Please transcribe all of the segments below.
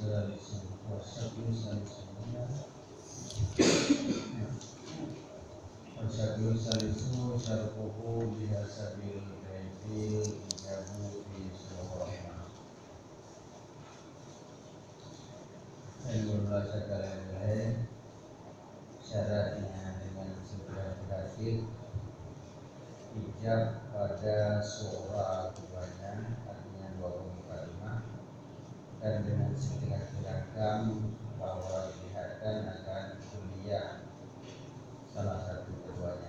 Wasyadul salisu syarquhu bihasabil kaifil ijabu fi surahma. Ilmulah segala ilmu syaratnya dengan segera berakhir ijab pada surah keduanya artinya 2 kalimat dan dengan segera kirakan bahwa dilihatkan akan kuliah salah satu keduanya.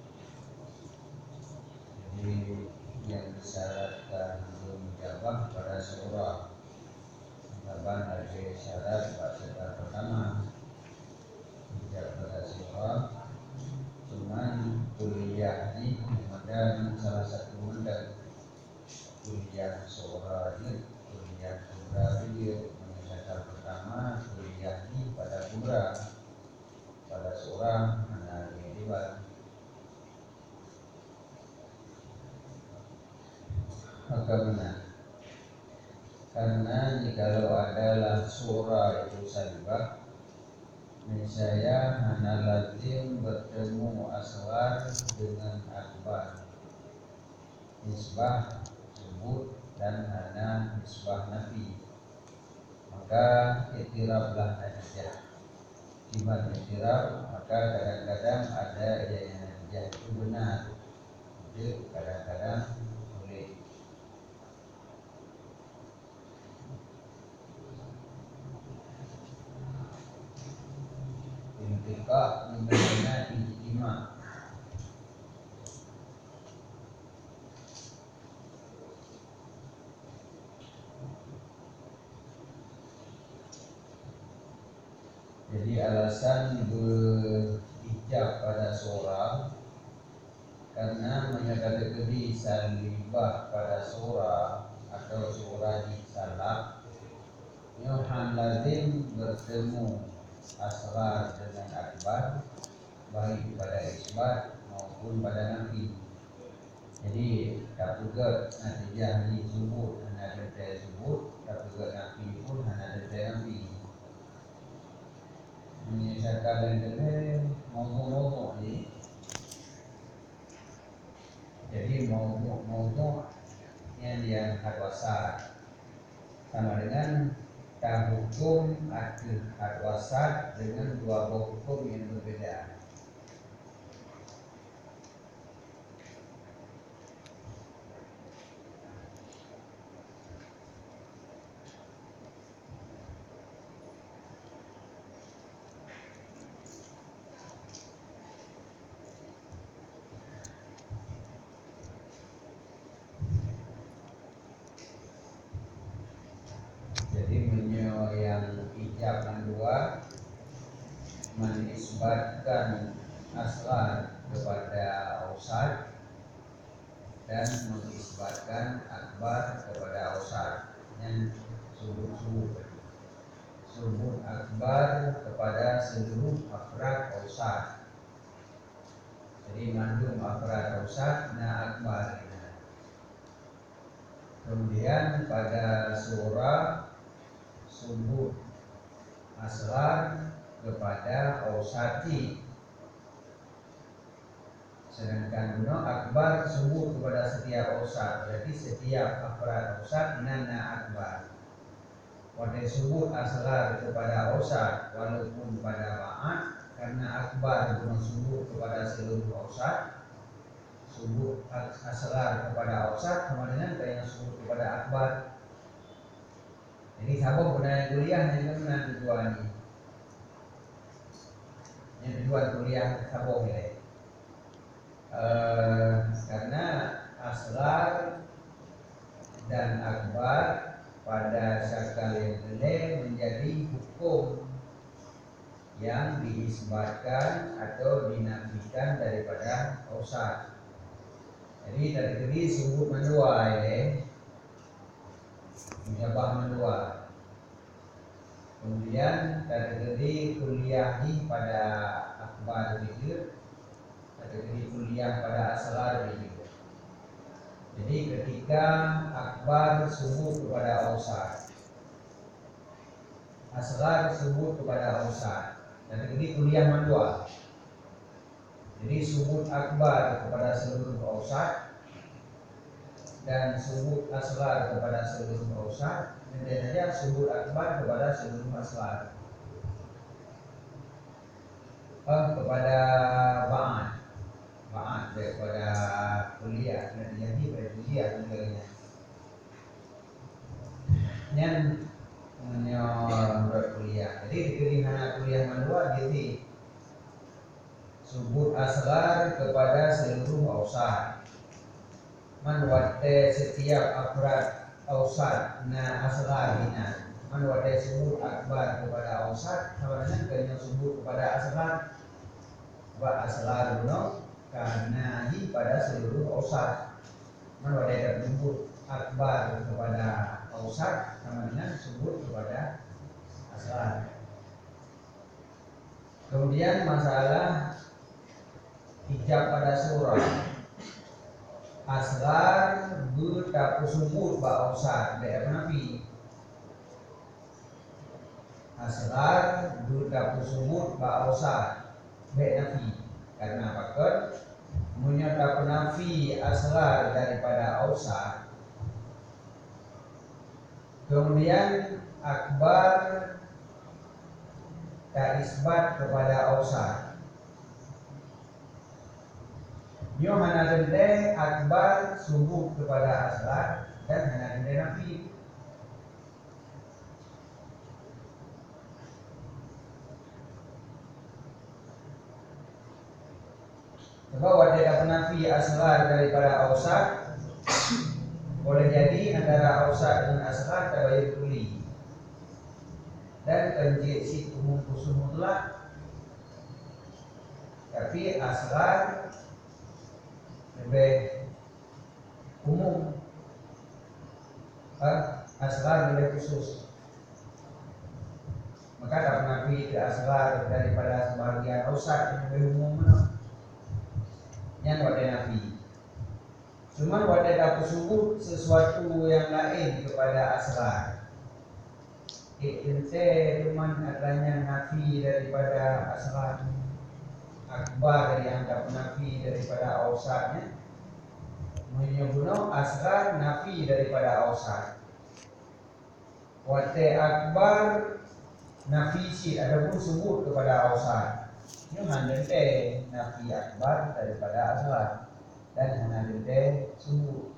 Jadi yang disyaratkan belum ijabah pada surah Taban ada syarat pada pertama ijab pada surah, cuman kuliah ini ada salah satu modal kuliah surah ini, kuliah kubra video syarat pertama kuliah ini pada kubra pada surah mana dua. Maka benar karena jikalau adalah surah itu salibah niscaya hana lazim bertemu asghar dengan akbar, nisbah sebut dan hana nisbah nafi, maka itirablah natijah. Iman itirab maka kadang-kadang ada yang natijah itu benar, jadi kadang-kadang boleh. Intiqa mengenai ijtima. Jadi alasan berijab pada surah karena menyatakan salibah pada surah atau surah di salab Yohan lazim bertemu asghar dengan akbar baik pada isbat maupun pada nafi. Jadi tak juga natijah ni sebut hana detail sebut, tak juga nafi pun hana detail nafi. Menyesalkan dan kena momok-momok ni. Jadi momok yang had wasat sama dengan tak hukum had wasat dengan dua hukum yang berbeza. Yang ijab kedua menisbatkan asghar kepada ausad dan menisbatkan akbar kepada ausad. Yang subut akbar kepada seluruh afrad ausad. Jadi mandum afrad ausad na akbar. Kemudian pada surah subut asghar kepada ausati, sedangkan guna akbar sebut kepada setiap ausat. Berarti setiap afrad ausat nana akbar. Pada sebut asghar kepada ausat walaupun pada ba'at, karena akbar guna sebut kepada seluruh ausat, sebut asghar kepada ausat sama dengan yang sebut kepada akbar. Jadi sabab gunanya kuliah yang mana tujuan ini? Yang tujuan kuliah sabab ini. Karena asghar dan akbar pada syakal yang lain menjadi hukum yang diisbatkan atau dinafikan daripada ausad. Jadi tadi sebut mendua ini menjabah mendua. Kemudian kategori kuliah ini pada akbar begitu, kategori kuliah pada asghar begitu. Jadi ketika akbar sebut kepada ausad, asghar subut kepada ausat. Dan ini kuliah manual. Jadi subut akbar kepada seluruh ausat dan subut asghar kepada seluruh ausat. Dan saja subut akbar kepada seluruh asghar. Kepada ba'at daripada kuliah dan jadi pada kuliah tentunya. Yang menyorot kuliah. Jadi dikiriman kuliah manual jadi subut asghar kepada seluruh ausat. Man wate setiap afrad ausat na asgharina. Man wate subut akbar kepada ausat, sebenarnya kena subut kepada asghar. Wa asghar no karena hi pada seluruh ausat. Man wate subut akbar kepada ausat, sama dengan subut kepada asghar. Kemudian masalah hijab pada surah. Asghar bertapu subut ba ausat dari Nabi. Asghar bertapu subut ba ausat dari Nabi. Karena apakah menyatakan nafi asghar daripada ausat. Kemudian akbar tak isbat kepada ausat. Yo hana dende akbar subut kepada asghar dan hana dende nafi. Sebab wadah nafi asghar daripada ausat boleh jadi antara ausat dengan asghar tabayun kuli dan kenjit si umum khusus mutlak, tapi asghar lebih umum, asghar lebih khusus. Maka dapat nafi ke asghar daripada sebagian ausat yang lebih umum yang wadah nafi. Cuman wadah dapat subut sesuatu yang lain kepada asghar. Ente cuman adanya nafi daripada asghar, akbar yang dapat nafi daripada ausatnya, menyebutno asghar nafi daripada ausat. Wate akbar nafi si adapun subut kepada ausat. Ini handente nafi akbar daripada asghar dan handente subut.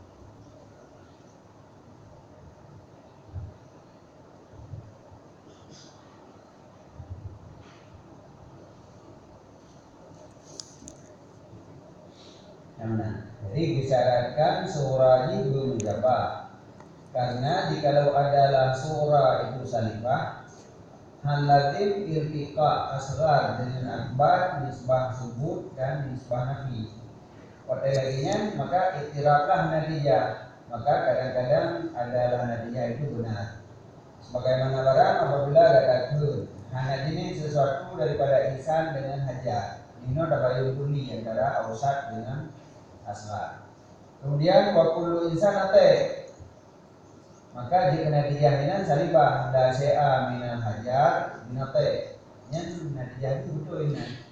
Jadi disyaratkan surah ini belum jabah. Karena jikalau adalah surah itu salibah, hal lazim iltiqa asghar dengan akbar, nisbah subut dan nisbah nafi. Pada laginya maka iktiraflah natijah. Maka kadang-kadang adalah natijah itu benar. Sebagaimana barang apabila katakan hanya ini sesuatu daripada insan dengan hajar. Ini tabayun kulli antara ausat dengan asghar. Kemudian wa kullu insan ate, maka jika natijah ini salibah la syai'a minal hajar binate, yang natijah itu betul ini.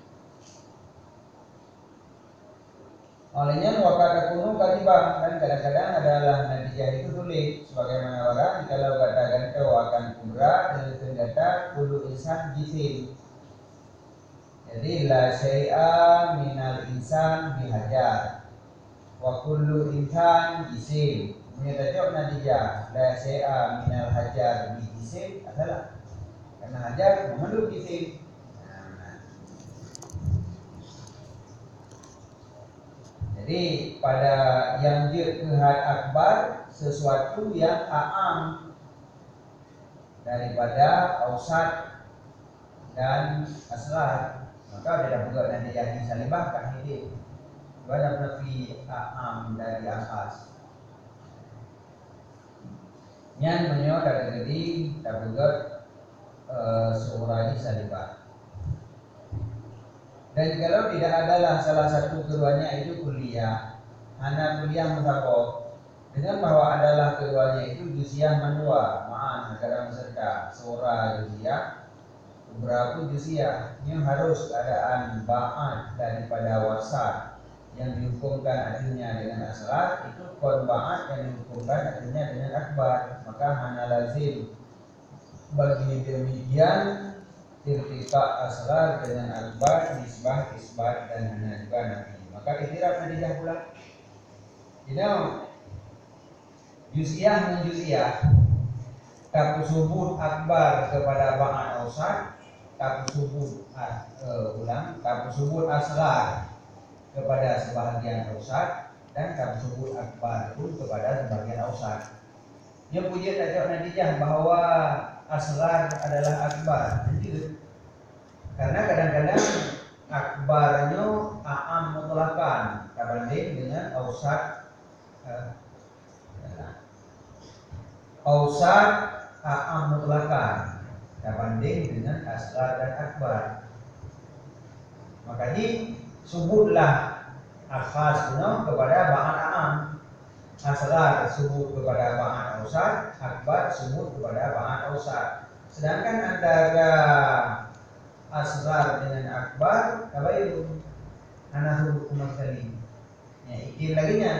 Olehnya wakata kuno katibah, dan kadang-kadang adalah natijah itu tulis sebagaimana orang kalau katakan kau akan kubra dan kata kullu insan jisim. Jadi la syai'a minal insan bihajar. Wa kullu insan jisim. Menyatakan natijah la syai'a minal hajar bi jisim adalah karena hajar memeluk jisim. Jadi pada yang jihad akbar sesuatu yang a'am daripada ausat dan asghar, maka tidak juga natijah yang salibah kah ini. Wala nafi a'am dari akhas. Yang menyo dari tabugat surah salibah. Dan kalau tidak adalah salah satu keduanya itu kuliah, anak kuliah musabok. dengan bahwa adalah keduanya itu juziah mandua ma'an dalam serta sura juziah beberapa juziah yang harus keadaan ba'at daripada wasat yang dihukumkan artinya dengan asrar itu kon ba'at yang dihukumkan artinya dengan akbar, maka hana lazim bagi demikian irtika asrar dengan akbar nisbah isbat dan hana juga nafi, maka itiraf natijah pula. Jadi juziah menjuziah tak subut akbar kepada ba'at ausat, tak subut tak subut asrar kepada sebahagian ausat, dan tak subut akbar pun kepada sebahagian ausat. Dia punya tak jawab natijah bahwa asrar adalah akbar. Jadi karena kadang-kadang akbarnya a'am mutlakan berbanding dengan ausat ausat a'am mutlakan berbanding dengan asrar dan akbar. Makanya subutlah akhas kepada ba'at a'am, asrar subut kepada ba'at ausat, akbar subut kepada ba'at ausat. Sedangkan antara asrar dengan akbar itu hana subut kuma sekali. Ya, ikir lagi nya.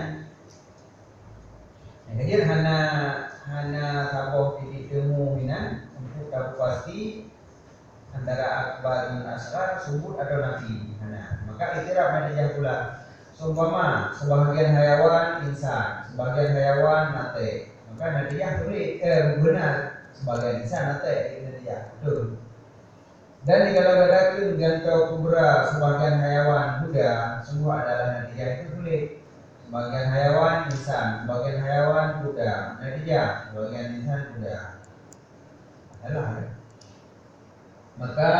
Jadi hana saboh titik temu minan untuk tahu pasti antara akbar dan asrar subut atau nafi. Maka itiraf natijah pula. Seumpama sebahagian hayawan insan, sebagian hayawan nate, maka natijah benar sebagian insan nate natijah betul. Dan dikala-kala gantau kubra sebagian hayawan kuda, semua adalah natijah itu sulit. Sebagian hayawan insan, sebagian hayawan kuda, natijah sebagian insan kuda. Maka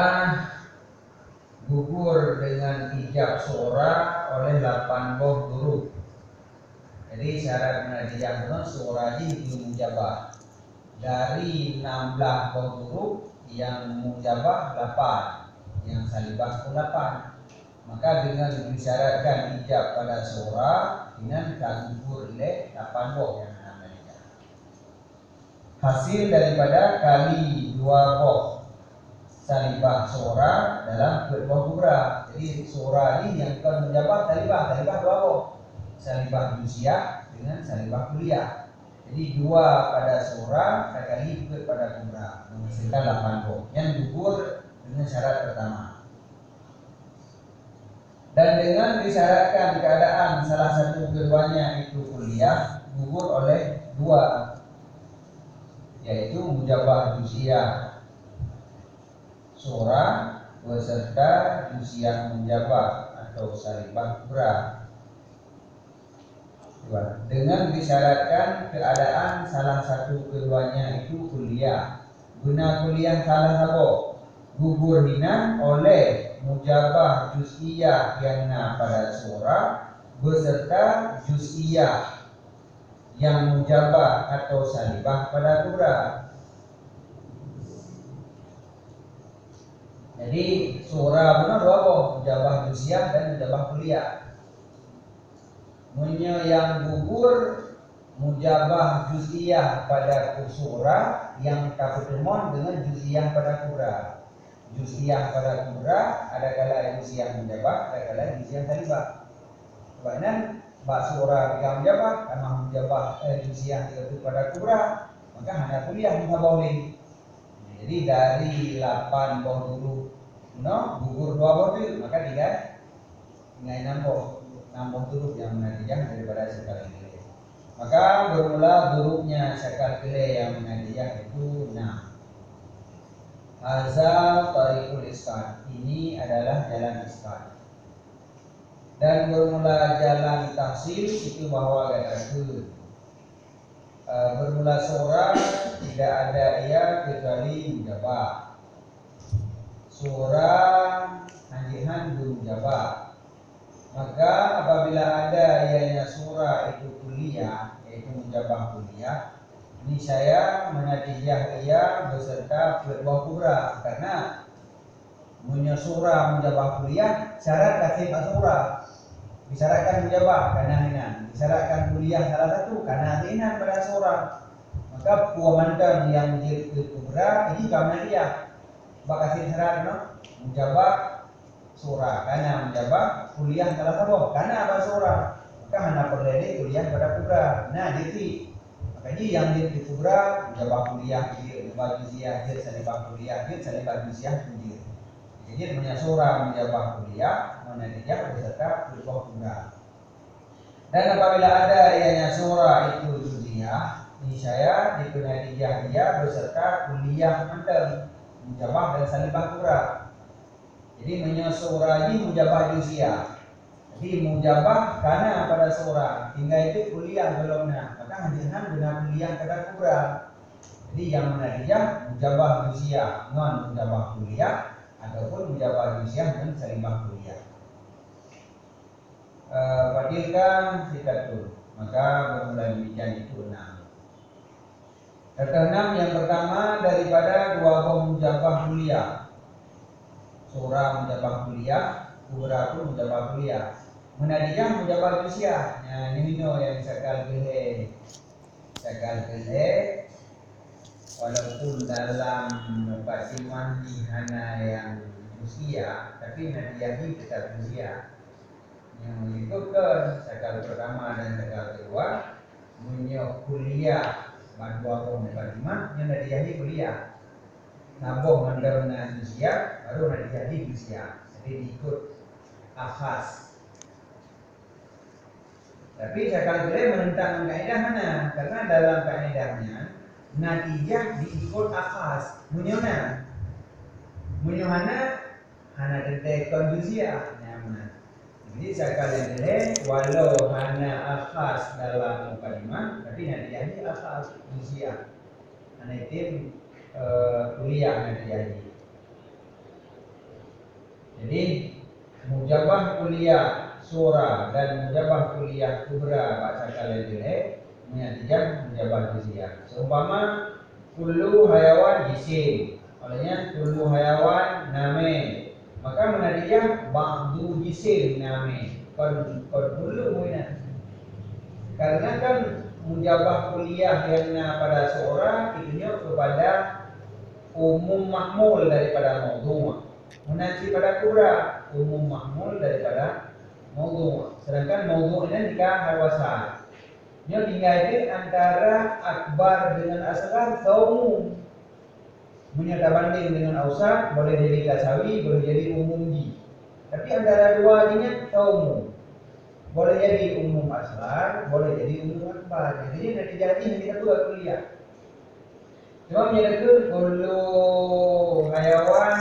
gugur dengan ijab suara oleh 8 boh huruf. Jadi syarat natijah suara ini mujabah. Dari 16 boh huruf yang mujabah 8, yang salibah pun 8. Maka dengan disyaratkan ijab pada suara dengan gugur oleh 8 boh yang namanya. Hasil daripada kali 2 boh salibah suara dalam kedua kubra. Jadi suara ini yang akan menjawab salibah 2 boh, salibah juziah dengan salibah kuliah. Jadi 2 pada suara kali ikut pada kubra menghasilkan 8 boh yang gugur dengan syarat pertama. Dan dengan disyaratkan keadaan salah satu keduanya itu kuliah, gugur oleh 2, yaitu mujabah juziah suara beserta juziah mujabah atau salibah kubra. Dengan disyaratkan keadaan salah satu keduanya itu kuliah. Guna kuliah salah satu gugur hina oleh mujabah juz'iyah yang pada suara beserta juz'iyah yang mujabah atau salibah pada kubra. Jadi surah benar 2 boh, mujabah juz'iyah dan mujabah kuliah. Yang gugur mujabah juz'iyah pada surah yang kapetemon dengan juz'iyah pada kubra. Juz'iyah pada kubra ada kala juz'iyah mujabah, ada kala juz'iyah salibah. Karena bak surah yang mujabah, amah mujabah juz'iyah itu pada kubra, maka hanya kuliah boleh. Jadi dari 8 boh dulu gugur 2 boh itu, maka tinggal 6 boh dulu yang menatijah daripada sekal kile. Maka bermula hurufnya sekal kile yang menatijah itu 6. Hazal tariqul isqat, ini adalah jalan isqat. Dan bermula jalan tahsil itu bahwa katakan bermula surah tidak ada ia kecuali mujabah. Surah hanjihan belum mujabah. Maka apabila ada ianya surah itu kuliah, yaitu mujabah kuliah, ini saya menatijah ia beserta kedua kubra, karena punya surah mujabah kuliah syarat kasih surah. Disyaratkan mujabah karena hinan, disyaratkan kuliah salah satu karena hinan pada seorang. Maka puamantan yang jadi kubra ini karena dia bakasih syarat no mujabah surah karena mujabah kuliah salah satu karena apa surah maka hanya perlu kuliah pada kubra. Nah jadi makanya yang jadi kubra mujabah kuliah dia bagi dia salibah kuliah dia salibah juziah dia. Jadi punya surah mujabah kuliah mana dia beserta kubra kubra. Dan apabila ada ianya surah itu juziah ini saya di penadijah dia beserta kuliah mantel mujabah dan salibah kubra. Jadi menyusuraji mujabah juziah. Jadi mujabah karena pada seorang hingga itu kuliah belumnya maka hadiran guna kuliah pada kubra. Jadi yang menadijah mujabah juziah non mujabah kuliah ataupun mujabah juziah dan salibah kuliah. Padilkan sikatul maka bermula demikian itu 6. Kata 6 yang pertama daripada dua buah mujabah kuliah. Surah mujabah kuliah, kubra pun mujabah kuliah. Menadijah mujabah juziah. Nah ini yang sakal gele. Sakal gele walaupun dalam batiman hana yang juziah tapi nadijah tetap juziah. Yang mengikutkan sakal pertama dan sakal kedua punya kuliah dua buah batiman yang nadijah kuliah. Naboh mendaruna juziah baru nadijah juziah. Jadi ikut akhas. Tapi sakal gele menentang kaidah mana? Karena dalam kaidahnya natijah diikut akhas. Munyona hana tentang konjusia nyaman. Jadi sakal gele walau hana akhas dalam mukadimah tapi natijah akhas juziah. Hana itu kuliah natijah. Jadi mujabah kuliah surah dan mujabah kuliah kubra baca kalian jelek menyatikan mujabah juziah. Seumpama kullu hayawan jisim, olehnya kullu hayawan name, maka menadijah ba'du jisim name. Kon kullu muina. Karena kan mujabah kuliah yang pada seorang itunya kepada umum mahmul daripada maudhu'. Menanti pada kubra umum mahmul daripada maudhu'. Sedangkan maudhu' ini jika harwasa. Dia tinggal di antara akbar dengan asghar umum. Menyata banding dengan ausar boleh jadi kasawi, boleh jadi umum ji. Tapi antara dua ini umum. Boleh jadi umum asghar, boleh jadi umum akbar. Jadi nanti jadi yang kita buat kuliah. Cuma menyatakan kullu hayawan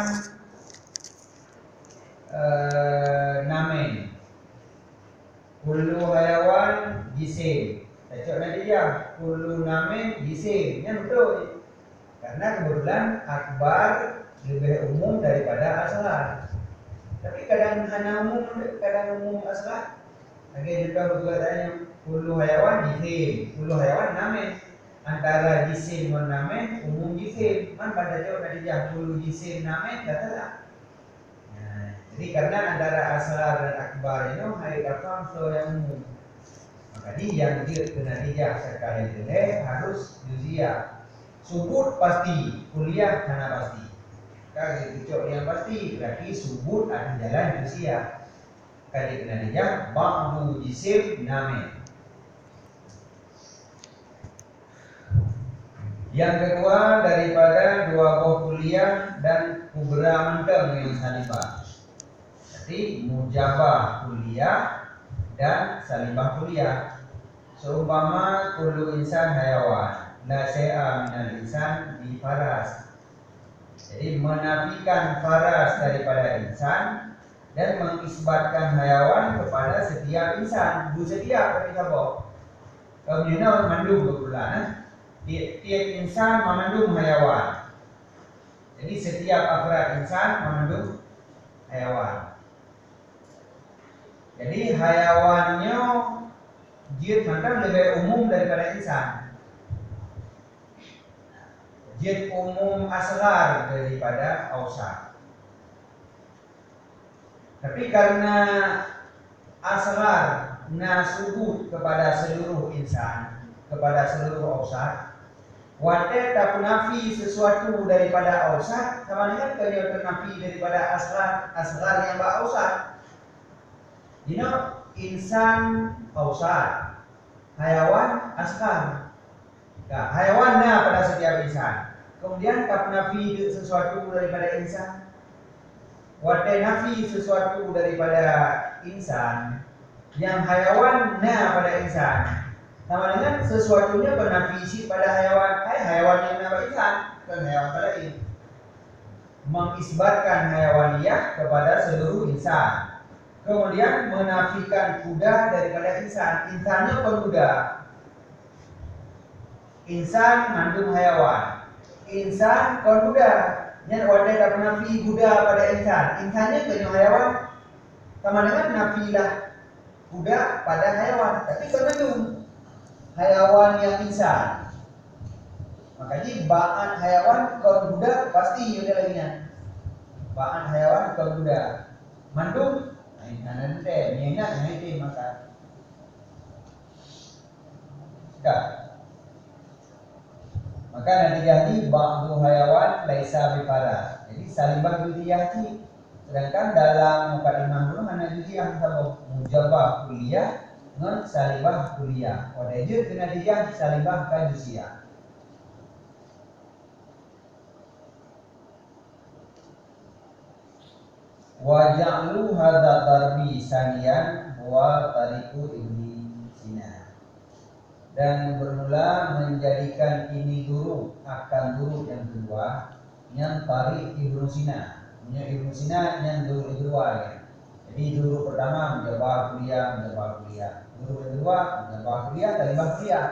namen kullu hayawan jisim. Cocok nanti ya kullu namen jisim. Yang betul. Karena kebetulan akbar lebih umum daripada asghar. Tapi kadang hanya umum, kadang umum asghar. Lagi juga berkatanya kullu hayawan jisim, kullu hayawan namen. Antara jisim dan namen umum jisim. Man pada jauh nanti ya kullu jisim namen katalah. Jadi karena antara asghar dan akbar itu hari kafam yang umum. Maka yang dia natijah sekali jelek harus juziah. Subut pasti, kuliah karena pasti. Kalau dicok yang pasti berarti subut ada jalan juziah. Kali natijah ba'du jisim name. Yang kedua daripada dua buah kuliah dan kubra manteng yang salibah. Jadi mujabah kuliah dan salibah kuliah. Seumpama kullu insan hayawan, la syai'a minal insan bi faras. Jadi menafikan faras daripada insan dan mengisbatkan hayawan kepada setiap insan. Bu setiap berarti apa? Kemudian mandum kebetulan. Tiap insan memandung hayawan. Jadi setiap afrad insan memandung hayawan. Jadi hayawannya jid maka lebih umum daripada insan. Jid umum asghar daripada ausar. Tapi karena asghar na subut kepada seluruh insan, kepada seluruh ausat. Wate tak nafi sesuatu daripada ausat, sama dengan kalau ternafi daripada asghar yang ausat. Insan ausat, hayawan asghar. Nah, hayawannya pada setiap insan. Kemudian tak nafi sesuatu daripada insan. Wate nafi sesuatu daripada insan yang hayawannya pada insan. Sama dengan sesuatunya bernafisi pada hayawan. Hayawan yang nama insan, bukan hayawan lain. Mengisbatkan hayawaniyah kepada seluruh insan. Kemudian menafikan kuda daripada insan. Insannya pemuda. Insan mengandung hayawan. Insan kon kuda. Yang wadah tak menafi kuda pada insan. Insannya punya hayawan. Sama dengan nafilah kuda pada hayawan. Tapi mengandung hayawan yang insan. Makanya baan hayawan kon kuda pasti ada lainnya. Baan hayawan kon kuda. Mandung nanti minyak nanti makan. Sudah. Maka nanti jadi ba'du hayawan laisa bifara. Jadi salibah juziyati. Sedangkan dalam mukadimah dulu mana juziyah sama mujabah kuliah dengan salibah kuliah. Wadajud kena dijah salibah ka juziyah. Wa ja'lu hadza darbi saniyan wa tariqu ibni Sina. Dan bermula menjadikan ini dulu akan dulu yang kedua yang tarik Ibnu Sina. Ibnu Sina yang dulu kedua ya. Jadi dulu pertama menjawab kuliah. Dulu kedua menjawab kuliah, talibah kuliah.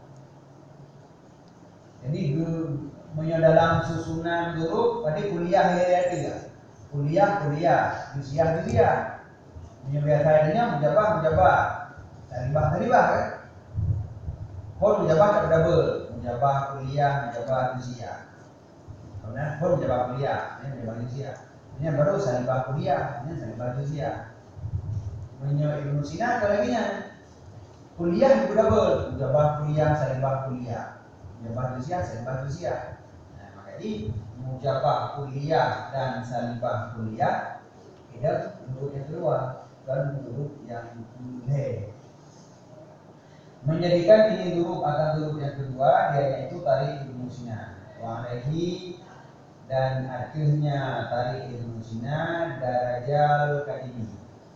Jadi dulu dalam susunan dulu pada kuliah ya tiga. Kuliah, usia. Biasanya menjawab, talibah kan. Pun menjawab tak double, menjawab kuliah, menjawab usia. Kemudian pun menjawab kuliah, ini menjawab usia. Ini baru salibah kuliah, ini salibah usia. Menjawab Ibnu Sina kalaginya kuliah itu double, menjawab kuliah, salibah kuliah, menjawab usia, salibah usia. Nah, maka ini menjawab kuliah dan salibah kuliah tidak huruf yang kedua dan huruf yang mulai. Menjadikan ini huruf akan huruf yang kedua dia yaitu tarik Ibnu Sina wa alaihi dan akhirnya tarik Ibnu Sina darajal kadimi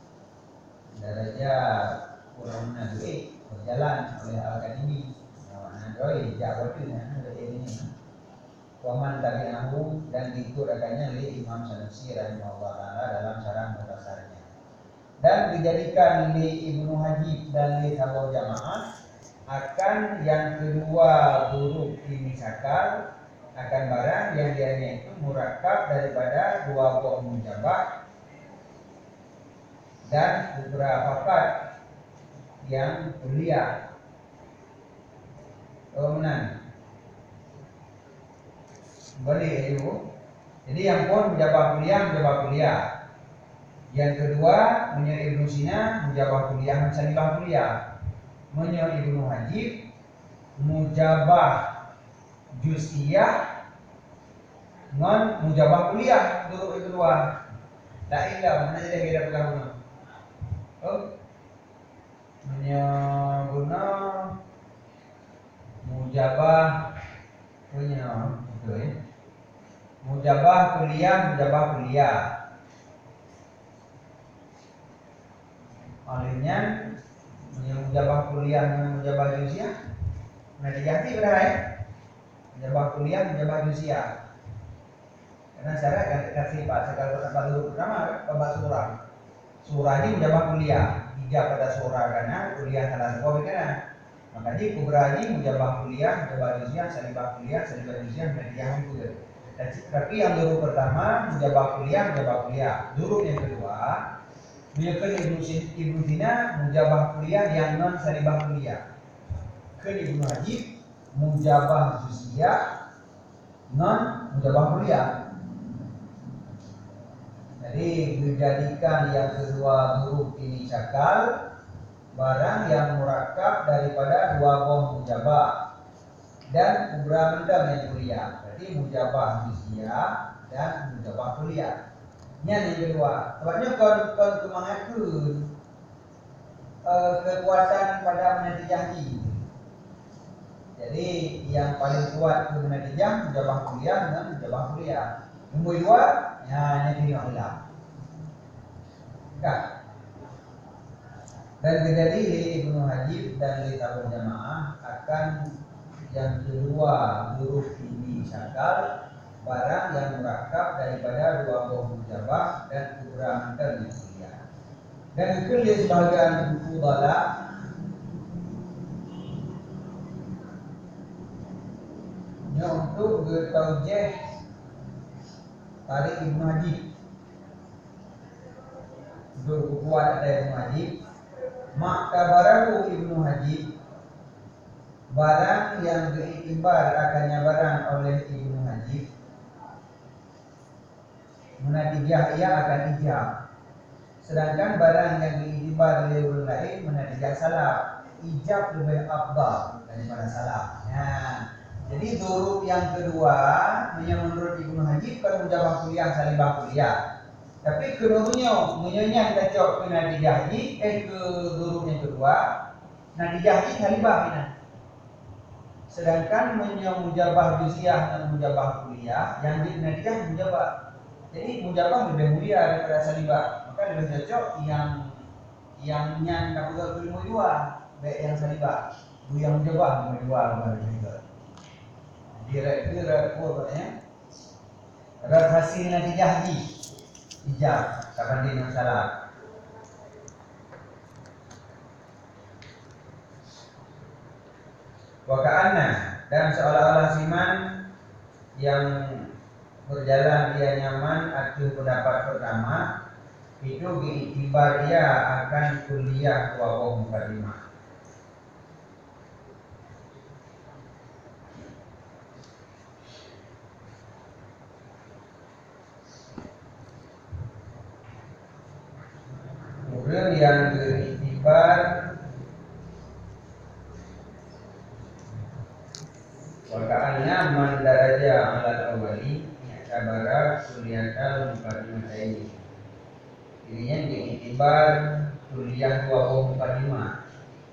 darajal kurangnya duit berjalan oleh al-kadimi mana doi jawabnya dari ini waman tabi'ahu dan diikutkannya oleh Imam Sanusi rahimahullah taala dalam syarah mukhtasarnya. Dan dijadikan li Ibnu Hajib dan li Sabah Jamaah akan yang kedua huruf ini sakal akan barang yang dianya itu murakab daripada dua buah mujabah dan beberapa fakat yang kuliah. Kemudian boleh itu. Jadi yang pun mujabah kuliah. Yang kedua menurut Ibnu Sina mujabah kuliah salibah kuliah. Menurut Ibnu Hajib mujabah juz'iyah non mujabah kuliah dulu itu dua. Tak ilah mana jadi beda pegang. Oh. Menyaguna mujabah punya betul ya. Mujabah kuliah. Olehnya mujabah kuliah dengan mujabah juz'iyah. Nah diganti berapa ya? Mujabah kuliah, mujabah juz'iyah. Karena saya kasih Pak sekali dulu pertama bapak surah. Surah ini mujabah kuliah. Tiga pada surah karena kuliah salah satu karena. Makanya kubra ini mujabah kuliah, mujabah juz'iyah, salibah juz'iyah, mediah itu. Tapi yang dulu pertama mujabah kuliah. Dulu yang kedua Ibnu Sina mujabah kuliah yang non salibah kuliah. Ke Ibnu Hajib mujabah juz'iyah non mujabah kuliah. Jadi dijadikan yang kedua huruf ini cakal barang yang murakkab daripada dua boh mujabah dan kubra mendam yang kuliah. Berarti mujabah juz'iyah dan mujabah kuliah. Ini yang kedua. Sebabnya kon kemangakeun kekuatan pada menatijah ini. Jadi yang paling kuat ke menatijah mujabah kuliah dengan mujabah kuliah. Nombor dua, ya ini ulang. Enggak. Dan terjadi li Ibnu Hajib dan li tabung jamaah akan yang kedua huruf ini syakal barang yang murakkab daripada dua boh mujabah dan kubra mendam yang kuliah. Dan kuliah sebagian fudala untuk bertaujeh tarik Ibnu Hajib untuk kuat ada Ibnu Hajib maktabarahu Ibnu Hajib barang yang diiktibar akannya barang oleh Ibnu Hajib menatijah ia akan ijab, sedangkan barang yang diiktibar oleh orang lain menatijah salah, ijab lebih afdal daripada salah. Nah, jadi huruf yang kedua menurut Ibnu Hajib kan mujabah kuliah salibah kuliah. Tapi keduanya menyanyi cocok ke natijah ini ke huruf yang kedua natijah ini salibah ini. Sedangkan mujabah juz'iyah dan mujabah kuliah yang di natijah mujabah. Jadi mujabah lebih mulia daripada salibah. Maka lebih cocok yang dapat ilmu dua baik yang salibah. Bu yang mujabah ilmu dua baru juga. Direk katanya rat hasil natijah di ijab kapan di masalah. Waka'anna dan seolah-olah siman yang berjalan dia nyaman acuh pendapat pertama itu diiktibar ia akan kuliah wa mukadimah. Kemudian yang diiktibar wakaannya man daraja alal awali sabara kuliatal mukadimah ini. Ininya diiktibar kuliah wa mukadimah.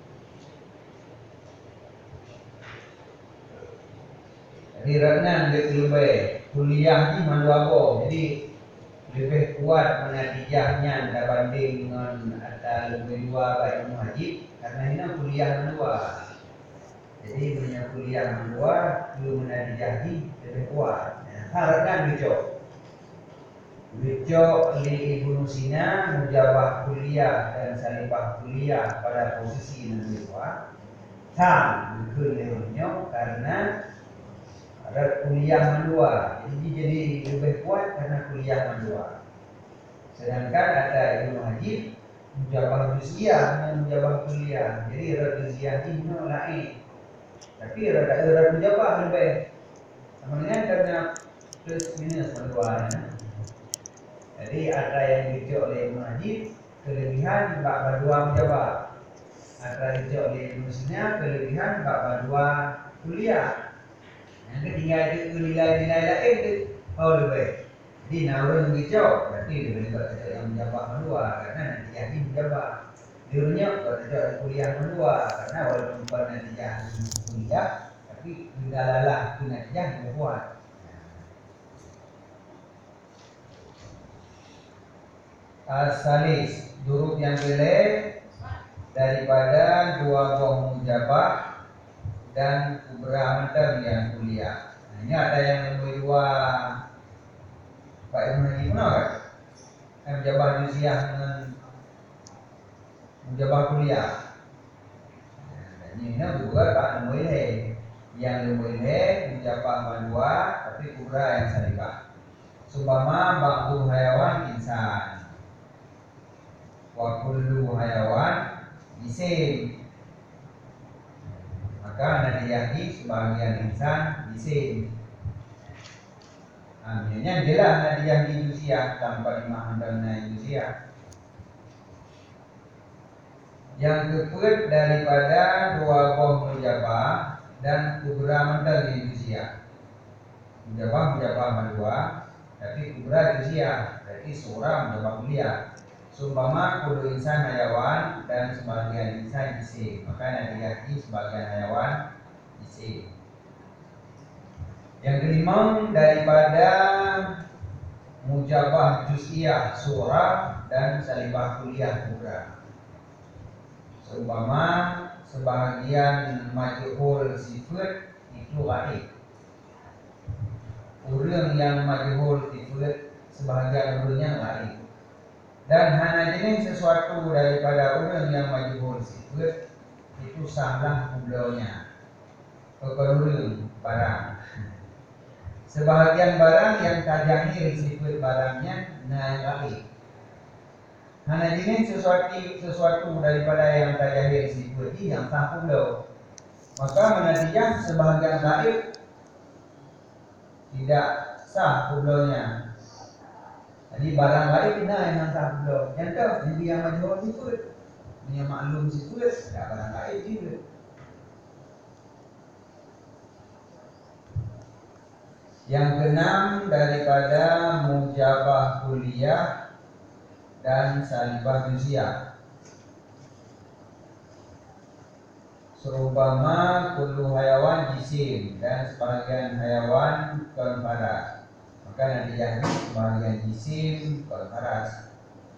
Jadi raknan lebih kuliah di manwago. Jadi lebih kuat menatijahnya dibanding dengan atau lebih dua baik Ibnu Hajib karena ini kuliah dua. Jadi punya kuliah dua belum menatijahi lebih kuat. Harapkan Bico li Ibnu Sina mujabah kuliah dan salibah kuliah pada posisi yang dua. Tam kuliahnya karena ada kuliah dua, jadi lebih kuat karena kuliah dua. Sedangkan ada Ibnu Hajib mujabah juz'iyah dan mujabah kuliah, jadi rad juz'iyah ini lain. Tapi rad mujabah lebih sama dengan karena plus minus dua. Jadi ada yang diuji oleh Ibnu Hajib kelebihan bab dua mujabah, ada diuji oleh Ibnu Sina kelebihan bab dua kuliah. Yang ketiga itu nilai-nilai lain itu lebih. Jadi namun hijau berarti lebih baik yang menjawab kedua karena nanti jadi menjawab. Dulunya berarti kuliah kedua karena walaupun bukan nanti jadi kuliah tapi tidak kinerja yang kuat. Asalis huruf yang jelek daripada dua boh mujabah dan kubra mendam yang kuliah. Nah, ini ada yang lebih dua Pak Ibnu Hajib kan? Mujabah juz'iyah dengan mujabah kuliah. Nah, ini juga Pak Nuwile yang Nuwile mujabah dua tapi kubra yang salibah. Sumpama ba'du hayawan insan wa kullu hayawan isim. Maka nanti sebagian insan isim. Akhirnya jelas hadiah di Juziah tanpa dimahantana Juziah. Yang keput daripada dua buah mujabah dan kubra mental di Juziah. Mujabah dua, tapi kubra Juziah, berarti seorang mujabah kuliah. Sumpama kudu insan hayawan dan sebagian insan jisim, maka hadiah di sebagian hayawan jisim. Yang kelima daripada mujabah juz'iyah surah dan salibah kuliah kubra. Seumpama sebahagian majhul sifat itu ghaib. Urang yang majhul sifat sebahagian urangnya ghaib. Dan hanya jenis sesuatu daripada urang yang majhul sifat itu salah kublaunya. Keperluan barang. Sebahagian barang yang tajahir sifat barangnya ghaib. Hanya jenis sesuatu daripada yang tajahir sifat ini yang sah kublau. Maka menatijah sebahagian ghaib tidak sah kublaunya. Jadi barang ghaib yang sah kublau. Yang tahu jadi yang majhul sifat, yang maklum sifat, tidak barang ghaib juga. Yang keenam daripada mujabah kuliah dan salibah juziah. Seumpama kullu hayawan jisim dan sebagian hayawan konfaras, maka nanti jadi sebagian jisim konfaras.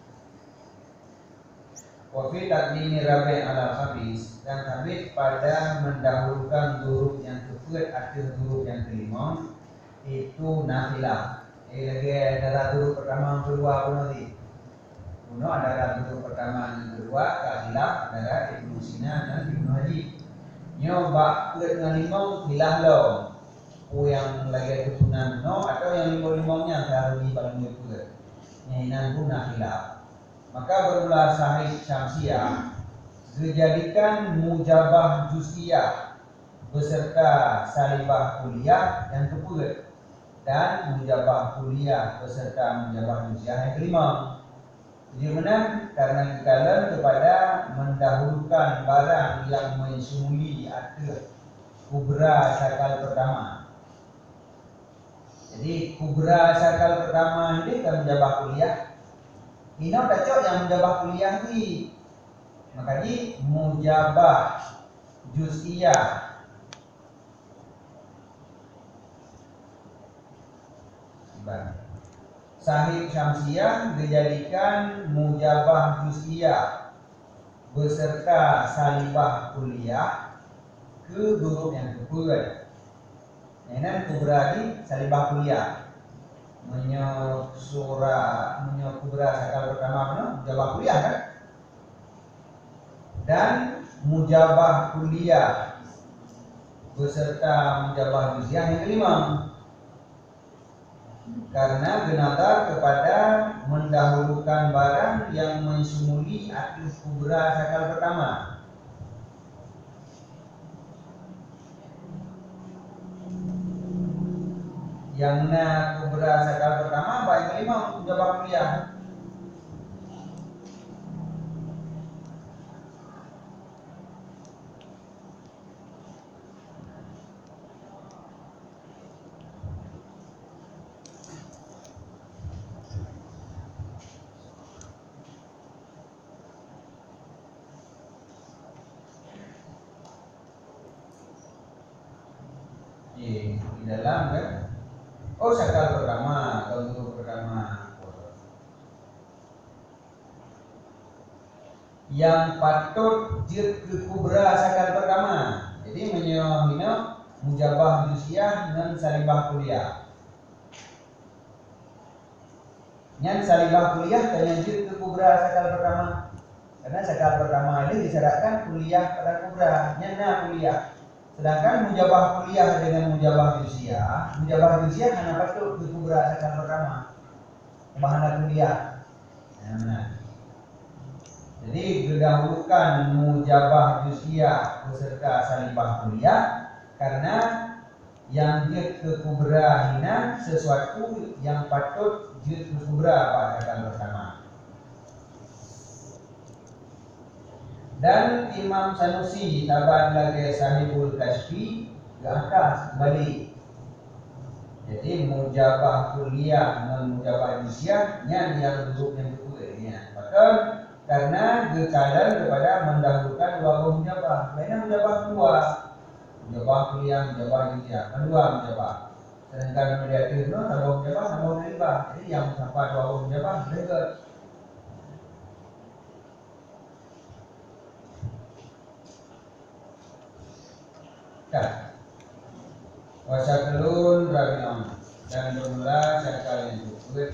Wafi takdimi rabi' ala khabis, dan khabis pada mendahulukan huruf yang kefut akhir huruf yang kelima itu nafilah. Lagi adalah huruf pertama yang kedua pun nanti. Uno adalah huruf pertama yang kedua, kahilaf adalah Ibnu Sina dan Ibnu Haji. Nyoba dengan limau hilang lo. Yang lagi kesunan no atau yang limau-limaunya harus dibangun juga. Nyahinan pun nafilah. Maka berulah sahih syamsiah dijadikan mujabah juz'iyah beserta salibah kuliah yang keput dan mujabah kuliah beserta mujabah juz'iyah yang kelima. Jadi menang karena dikalan kepada mendahulukan barang yang mensumuli akhir kubra sakal pertama. Jadi kubra sakal pertama ini kan mujabah kuliah. Ini tak cocok yang mujabah kuliah ni. Maka di mujabah juz'iyah sahih syamsiah dijadikan mujabah juz'iyah beserta salibah kuliah ke huruf yang keput. Ini kubra di salibah kuliah. Kubra sakal pertama mujabah kuliah kan? Dan mujabah kuliah beserta mujabah juz'iyah yang kelima. Karena benar kepada mendahulukan barang yang mensumuli akhir kubra sakal pertama. Yang kubra sakal pertama baik kelima mujabah kuliah. Di dalam kan? Oh sakal pertama, huruf pertama. Yang patut jid ke kubra sakal pertama. Jadi menyohina mujabah juz'iyah dan salibah kuliah. Yang salibah kuliah dan jid ke kubra sakal pertama. Karena sakal pertama ini disyaratkan kuliah pada kubra, nyana kuliah. Sedangkan mujabah kuliah dengan mujabah juz'iyah hanya patut ke kubra sakal pertama. Bahana kuliah. Nah. Jadi didahulukan mujabah juz'iyah beserta salibah kuliah karena yang jut ke kubra hina sesuatu yang patut jut ke kubra pada pertama. Dan Imam Sanusi taban lagi Sahibul Kashfi ke atas balik. Jadi mujabah kuliah dan mujabah nisiyahnya yang duduknya berkuliahnya. Maka karena kekadar kepada mendahulukan dua mujabah. Lainnya mujabah dua, mujabah kuliah, mujabah nisiyah, kedua mujabah. Sedangkan mediatif itu tambah mujabah, tambah ribah. Jadi yang sampai dua mujabah dekat. Kan? Wasakelun rabi'am dan bermula syakal yang cukup.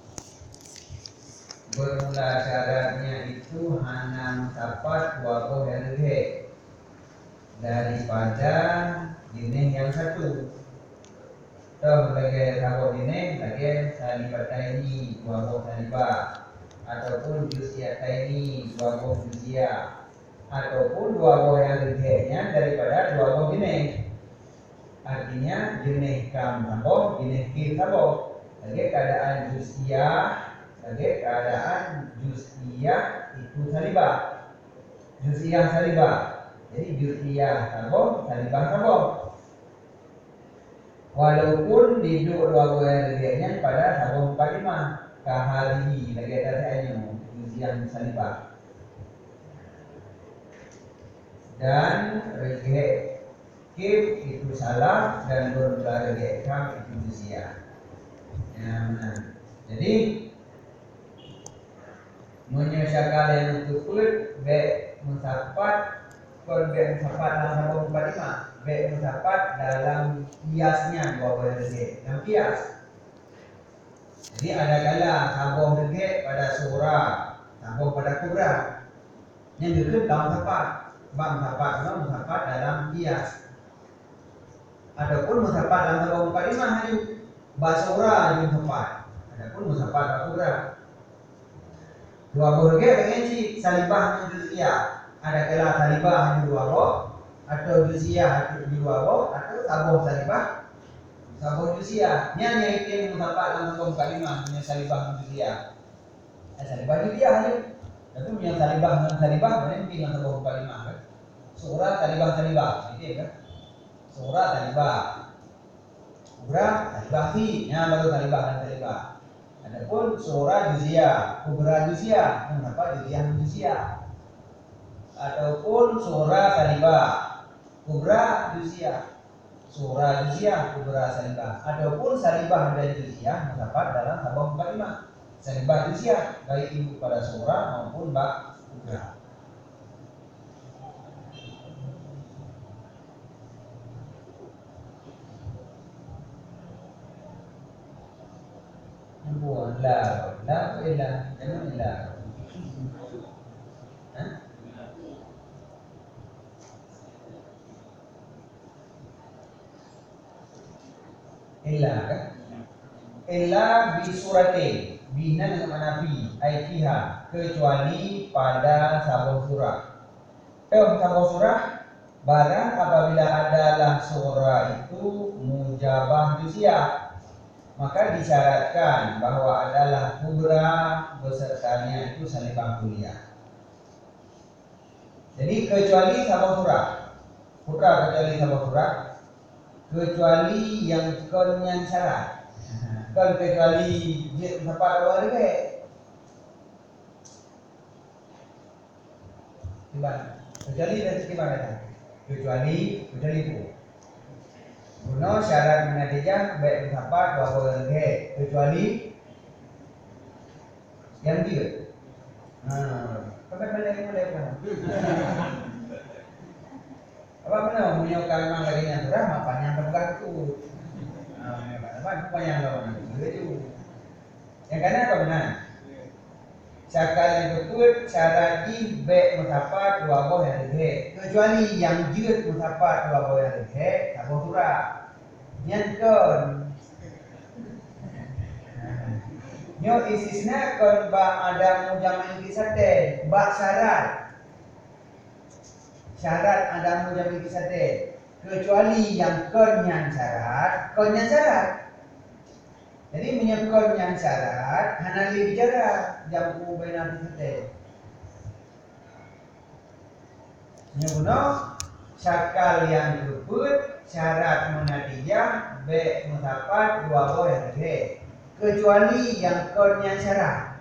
Bermula syaratnya itu hanya mendapat dua herge daripada jenis yang satu. Toh lagi sabo jenis lagi salibata ini dua salibah ataupun juziata ini dua juzia ataupun dua herge nya daripada dua jenis. Artinya jenis kam sabo, jenis kir sabo. Lagi keadaan juz'iyah itu salibah. Juz'iyah salibah. Jadi juz'iyah sabo, salibah sabo. Walaupun duduk dua buahnya pada sabo 45 kahari lagi atasnya juz'iyah salibah. Dan rege kif itu salah dan bermula dari ikram itu juz'iyah. Jadi menyelesaikan yang tersebut baik musafat kon baik musafat dalam sabung 45 baik musafat dalam kiasnya dua berge dalam kias. Jadi ada kala sabung berge pada surah, sabung pada kubra yang dekat dalam musafat. Bang musafat dalam kias. Adapun musafat dalam sabung 45 hanya basura yang tepat. Adapun musafat kubra dua berge pengenci salibah juz'iyah. Ada kala salibah hanya dua boh atau juz'iyah hanya dua boh atau sabung salibah sabung juz'iyah. Nya itu musafat dalam sabung 45 punya salibah juz'iyah. Salibah juz'iyah hanya. Tapi punya salibah boleh dengan sabung 45 kan. Surah salibah itu kan. Surah salibah. Kubra salibah nya baru salibah. Adapun surah juz'iyah, kubra juz'iyah, mengapa juz'iyah? Ataupun surah salibah, kubra juz'iyah, surah juz'iyah, kubra salibah. Ataupun salibah dan juz'iyah terdapat dalam sabung 45. Salibah juz'iyah baik itu pada surah maupun bab kubra. La jangan la. Illa kan? Illa bi suratin bina dengan nabi aifiha kecuali pada sabung surah. Sabung surah barang apabila adalah surah itu mujabah juz'iyah maka disyaratkan bahwa adalah kubra besertanya itu salibah kuliah. Jadi kecuali sabung surah, kubra kecuali sabung surah, kecuali yang konyan syarat, kan kecuali dia tempat luar ke, kecuali dari gimana? Kecuali itu. Guna syarat menatijah baik musafat dua berge kecuali yang tiga. Apa benar punya kalimat lagi yang surah makanya terbuka itu. Apa yang lawan itu? Yang karena apa benar? Syakal yang betul syarat di baik musafat dua berge kecuali yang jut musafat dua berge satu surah. Nyankon nyo istisna kon ba ada mujam intisate ba syarat ada mujam intisate kecuali yang konyan syarat. Jadi menyekon yang syarat hana bicara jamku baina bisate. Nyono syakal yang berikut syarat menatijah be mutapat dua yang gede. Kecuali yang konyan syarat.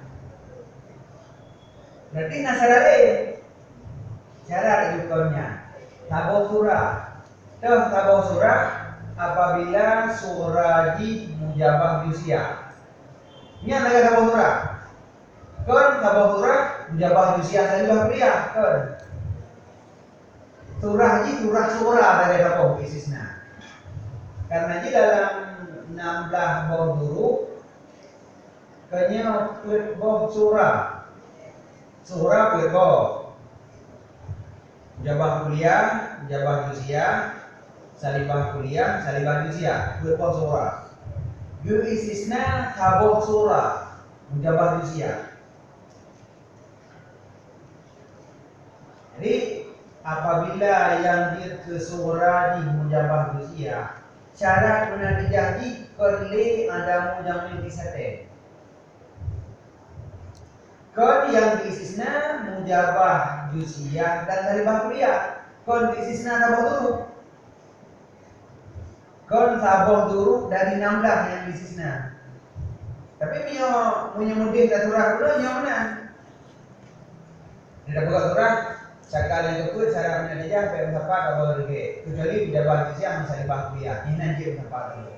Berarti nasarale syarat itu konnya. Tabau surah apabila suraji mujabah jusia. Ini adalah tabau surah. Kon tabau surah mujabah jusia salibah pria. Kon surah dari tabau isisna. Karena di dalam 16 bau dulu kenya bau surah bau mujabah kuliah, mujabah jusia, salibah kuliah, salibah jusia, bau surah. Yu istisna tabau surah mujabah jusia. Jadi apabila yang dia ke surah di mujabah jusia, syarat menatijah di perli ada mujamin disate. Kon yang istisna mujabah jusia dan salibah kuliah. Kon istisna tabau dulu. Kon tabau dulu dari 16 yang istisna. Tapi punya mudih dan surah dulu nyaman. Tidak buka surah cakal yang ikut cara menatijah sampai mendapat tabau dulu. Kecuali mujabah jusia dan salibah kuliah. Ini nanti mendapat dulu.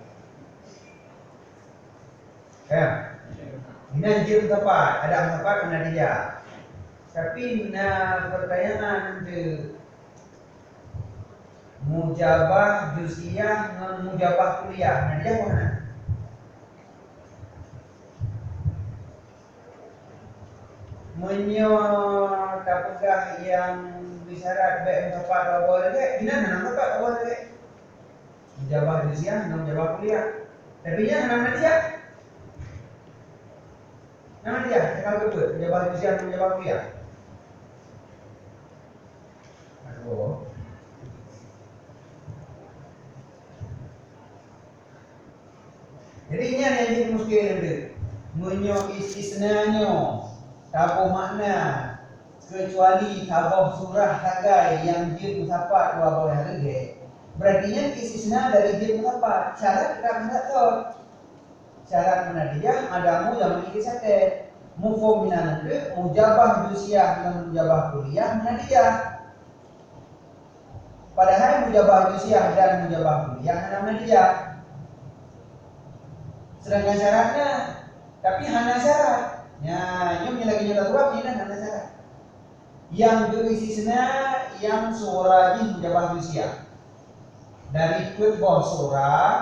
Ya. Ini jil tepat, ada tempat menatijah. Tapi pertanyaan itu mujabah juziah dengan mujabah kuliah. Natijah mana? Tapugah yang bisyarat baik tempat awal lagi, ini mana tempat awal lagi? Mujabah juziah dengan mujabah kuliah. Tapi yang natijah nama dia, cakap betul, menjawab ujian, menjawab kuliah. Aduh. Jadi ini yang jadi muskil itu. Menyo istisnanyo, tapo makna, kecuali tabah surah tagai yang jil musapat dua boleh harga. Berarti yang istisna dari jil musapat, syarat kita tidak tahu. Syarat menatijah adamu yang memiliki sate mufhum minan itu mujabah juziah dengan mujabah kuliah menatijah. Padahal mujabah juziah dan mujabah kuliah hanya menatijah. Sedangkan syaratnya tapi hanya syarat. Ya, ini lagi nyata turap ini hanya syarat. Yang istisna yang surah mujabah juziah. Dari kutbah surah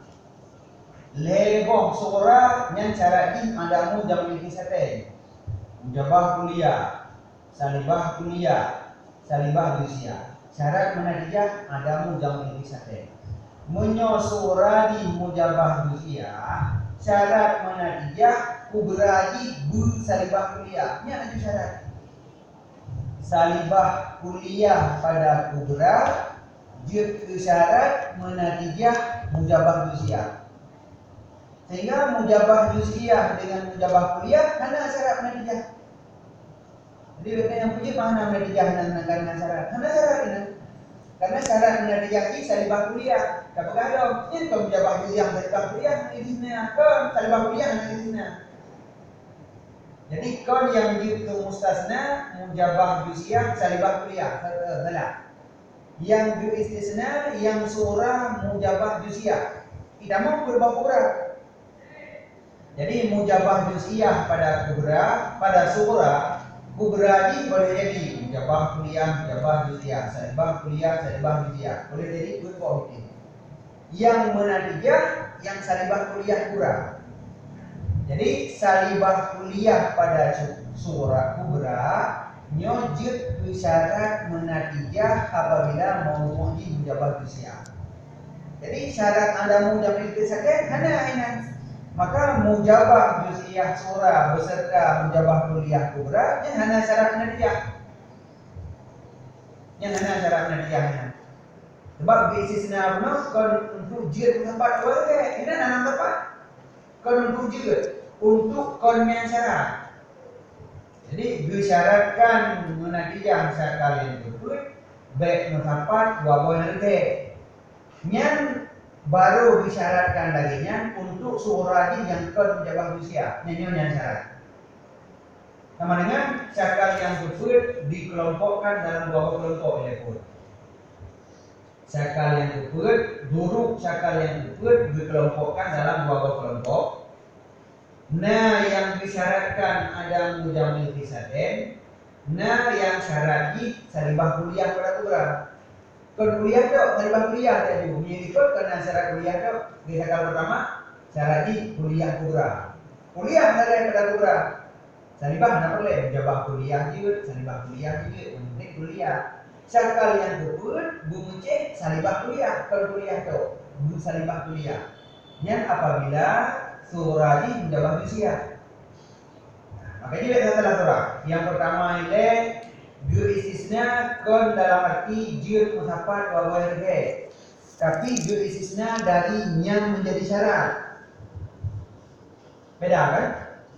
leboh surah yang syaratin adamu jam ini sate mujabah kuliah salibah juziah syarat menatijah adamu jam ini sate menyo surah di mujabah juziah syarat menatijah kubraji bu salibah kuliah ini ada syarat salibah kuliah pada kubra jut syarat menatijah mujabah juziah. Sehingga mujabah juziah dengan mujabah kuliah hanya syarat menatijah. Jadi yang puji mana menatijah dan karena syarat? Hanya syarat ini. Karena syarat menatijah ini salibah kuliah. Apakah ada? Ini kalau mujabah juziah salibah kuliah di sini. Kon salibah kuliah di sini. Jadi kon yang itu mustasna mujabah juziah salibah kuliah. Salah. Yang istisna yang surah mujabah juziah. Tidak mau berubah-ubah. Jadi mujabah juziah pada kubra, pada surah kubra ini boleh jadi mujabah kuliah, mujabah juziah, salibah kuliah, salibah juziah. Boleh jadi kubra ini. Yang menatijah yang salibah kuliah kubra. Jadi salibah kuliah pada surah kubra nyojud syarat menatijah apabila mau mujabah juziah. Jadi syarat anda mujabah juziah hanya ini. Maka mujabah juziah surah beserta mujabah kuliah kubra yang hanya syarat natijah. Yang hanya syarat natijahnya. Sebab istisna benar kon untuk jid tempat awal ke. Ini nanam tempat. Kon untuk jid untuk kon yang syarat. Jadi disyaratkan menatijah sekalian tersebut baik mendapat wabah nanti. Nyan baru disyaratkan laginya untuk suradi yang kon menjawab usia. Nyan yang syarat. Sama dengan cakal yang tersebut dikelompokkan dalam dua kelompok lekut. Cakal yang tersebut, buruk cakal yang tersebut dikelompokkan dalam dua kelompok. Nah, yang disyaratkan ada mujamil kisaten. Nah, yang syarati salibah kuliah pada kubra. Kon kuliah dok, salibah kuliah tadi. Mengikut karena syarat kuliah dok. Di cakal pertama, syarati kuliah kubra. Kuliah dari pada kubra. Salibah nak boleh menjawab kuliah juga, salibah kuliah juga, untuk kuliah. Cakal yang tersebut bunyi salibah kuliah, kalau kuliah tu, bunyi salibah kuliah. Yang apabila suradi menjawab usia. Maka ini beda salah surah. Yang pertama ini jur istisna kon dalam arti jur musafat wa warga. Tapi jur istisna dari yang menjadi syarat. Beda kan?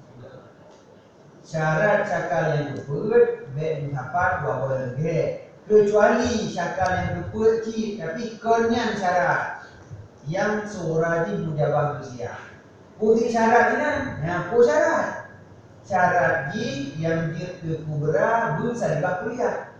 Syarat cakal yang tersebut baik mendapat dua warga kecuali cakal yang tersebut tapi konyan syarat yang suradi mujabah usia. Putih syarat ini, yang pun syarat yang ke kubra bersalibah kuliah.